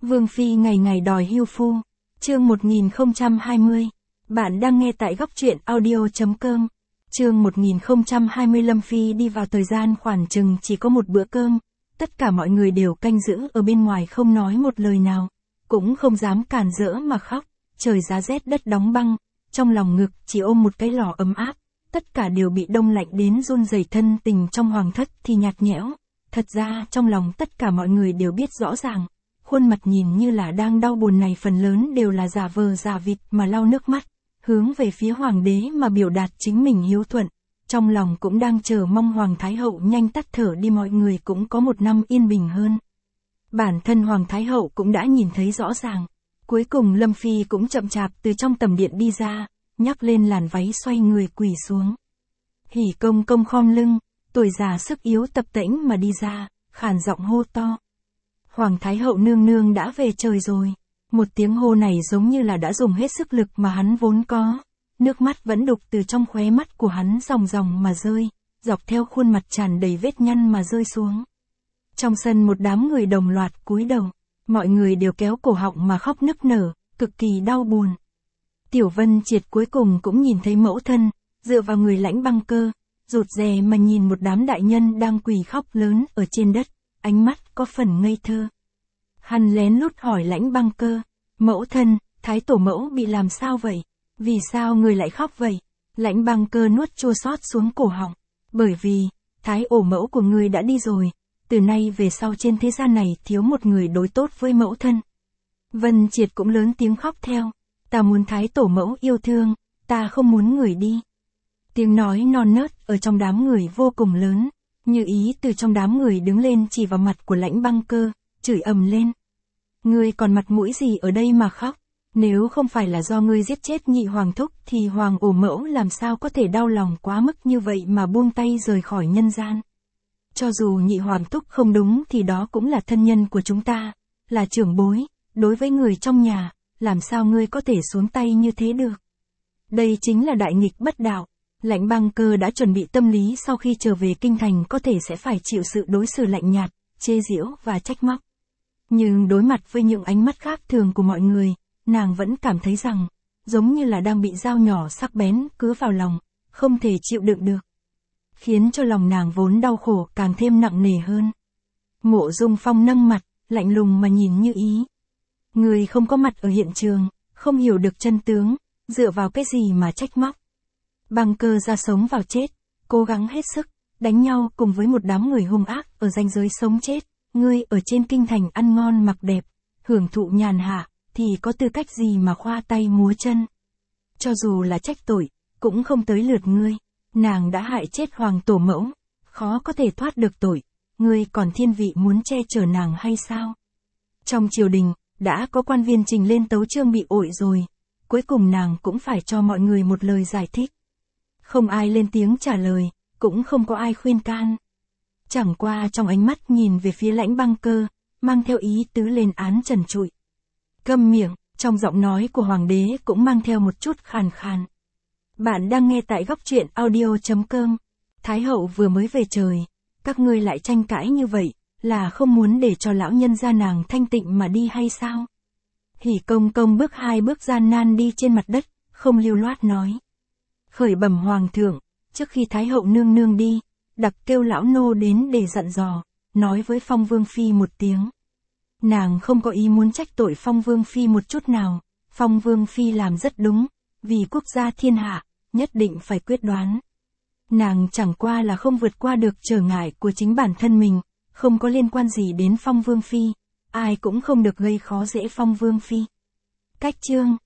Vương Phi ngày ngày đòi hưu phu. Chương 1020. Bạn đang nghe tại góc truyện audio.com. Chương 1020 Lâm Phi đi vào thời gian khoảng chừng chỉ có một bữa cơm. Tất cả mọi người đều canh giữ ở bên ngoài không nói một lời nào. Cũng không dám cản rỡ mà khóc. Trời giá rét đất đóng băng. Trong lòng ngực chỉ ôm một cái lò ấm áp. Tất cả đều bị đông lạnh đến run rẩy, thân tình trong hoàng thất thì nhạt nhẽo. Thật ra trong lòng tất cả mọi người đều biết rõ ràng. Khuôn mặt nhìn như là đang đau buồn này phần lớn đều là giả vờ giả vịt mà lau nước mắt, hướng về phía hoàng đế mà biểu đạt chính mình hiếu thuận. Trong lòng cũng đang chờ mong hoàng thái hậu nhanh tắt thở đi, mọi người cũng có một năm yên bình hơn. Bản thân hoàng thái hậu cũng đã nhìn thấy rõ ràng. Cuối cùng Lâm Phi cũng chậm chạp từ trong tầm điện đi ra, nhắc lên làn váy xoay người quỳ xuống. Hỉ công công khom lưng, tuổi già sức yếu tập tễnh mà đi ra, khàn giọng hô to. Hoàng thái hậu nương nương đã về trời rồi. Một tiếng hô này giống như là đã dùng hết sức lực mà hắn vốn có. Nước mắt vẫn đục từ trong khóe mắt của hắn ròng ròng mà rơi, dọc theo khuôn mặt tràn đầy vết nhăn mà rơi xuống. Trong sân một đám người đồng loạt cúi đầu, mọi người đều kéo cổ họng mà khóc nức nở, cực kỳ đau buồn. Tiểu Vân Triệt cuối cùng cũng nhìn thấy mẫu thân, dựa vào người Lãnh Băng Cơ, rụt rè mà nhìn một đám đại nhân đang quỳ khóc lớn ở trên đất, ánh mắt có phần ngây thơ. Hắn lén lút hỏi Lãnh Băng Cơ, mẫu thân, thái tổ mẫu bị làm sao vậy? Vì sao người lại khóc vậy? Lãnh Băng Cơ nuốt chua xót xuống cổ họng, bởi vì, thái ổ mẫu của người đã đi rồi, từ nay về sau trên thế gian này thiếu một người đối tốt với mẫu thân. Vân Triệt cũng lớn tiếng khóc theo, ta muốn thái tổ mẫu yêu thương, ta không muốn người đi. Tiếng nói non nớt ở trong đám người vô cùng lớn, Như Ý từ trong đám người đứng lên chỉ vào mặt của Lãnh Băng Cơ, chửi ầm lên. Ngươi còn mặt mũi gì ở đây mà khóc? Nếu không phải là do ngươi giết chết nhị hoàng thúc thì hoàng ổ mẫu làm sao có thể đau lòng quá mức như vậy mà buông tay rời khỏi nhân gian. Cho dù nhị hoàng thúc không đúng thì đó cũng là thân nhân của chúng ta, là trưởng bối, đối với người trong nhà, làm sao ngươi có thể xuống tay như thế được? Đây chính là đại nghịch bất đạo. Lãnh Băng Cơ đã chuẩn bị tâm lý sau khi trở về kinh thành có thể sẽ phải chịu sự đối xử lạnh nhạt, chê giễu và trách móc. Nhưng đối mặt với những ánh mắt khác thường của mọi người, nàng vẫn cảm thấy rằng, giống như là đang bị dao nhỏ sắc bén cứa vào lòng, không thể chịu đựng được. Khiến cho lòng nàng vốn đau khổ càng thêm nặng nề hơn. Mộ Dung Phong nâng mặt, lạnh lùng mà nhìn Như Ý. Người không có mặt ở hiện trường, không hiểu được chân tướng, dựa vào cái gì mà trách móc? Băng Cơ ra sống vào chết, cố gắng hết sức, đánh nhau cùng với một đám người hung ác ở ranh giới sống chết. Ngươi ở trên kinh thành ăn ngon mặc đẹp, hưởng thụ nhàn hạ, thì có tư cách gì mà khoa tay múa chân? Cho dù là trách tội, cũng không tới lượt ngươi. Nàng đã hại chết hoàng tổ mẫu, khó có thể thoát được tội. Ngươi còn thiên vị muốn che chở nàng hay sao? Trong triều đình, đã có quan viên trình lên tấu chương bị ổi rồi. Cuối cùng nàng cũng phải cho mọi người một lời giải thích. Không ai lên tiếng trả lời, cũng không có ai khuyên can. Chẳng qua trong ánh mắt nhìn về phía Lãnh Băng Cơ, mang theo ý tứ lên án trần trụi. Câm miệng, trong giọng nói của hoàng đế cũng mang theo một chút khàn khàn. Bạn đang nghe tại góc truyện audio.com. Thái hậu vừa mới về trời, các ngươi lại tranh cãi như vậy, là không muốn để cho lão nhân gia nàng thanh tịnh mà đi hay sao? Hỉ công công bước hai bước gian nan đi trên mặt đất, không lưu loát nói. Khởi bẩm hoàng thượng, trước khi thái hậu nương nương đi, đặc kêu lão nô đến để dặn dò, nói với Phong Vương Phi một tiếng. Nàng không có ý muốn trách tội Phong Vương Phi một chút nào, Phong Vương Phi làm rất đúng, vì quốc gia thiên hạ, nhất định phải quyết đoán. Nàng chẳng qua là không vượt qua được trở ngại của chính bản thân mình, không có liên quan gì đến Phong Vương Phi, ai cũng không được gây khó dễ Phong Vương Phi. Cách chương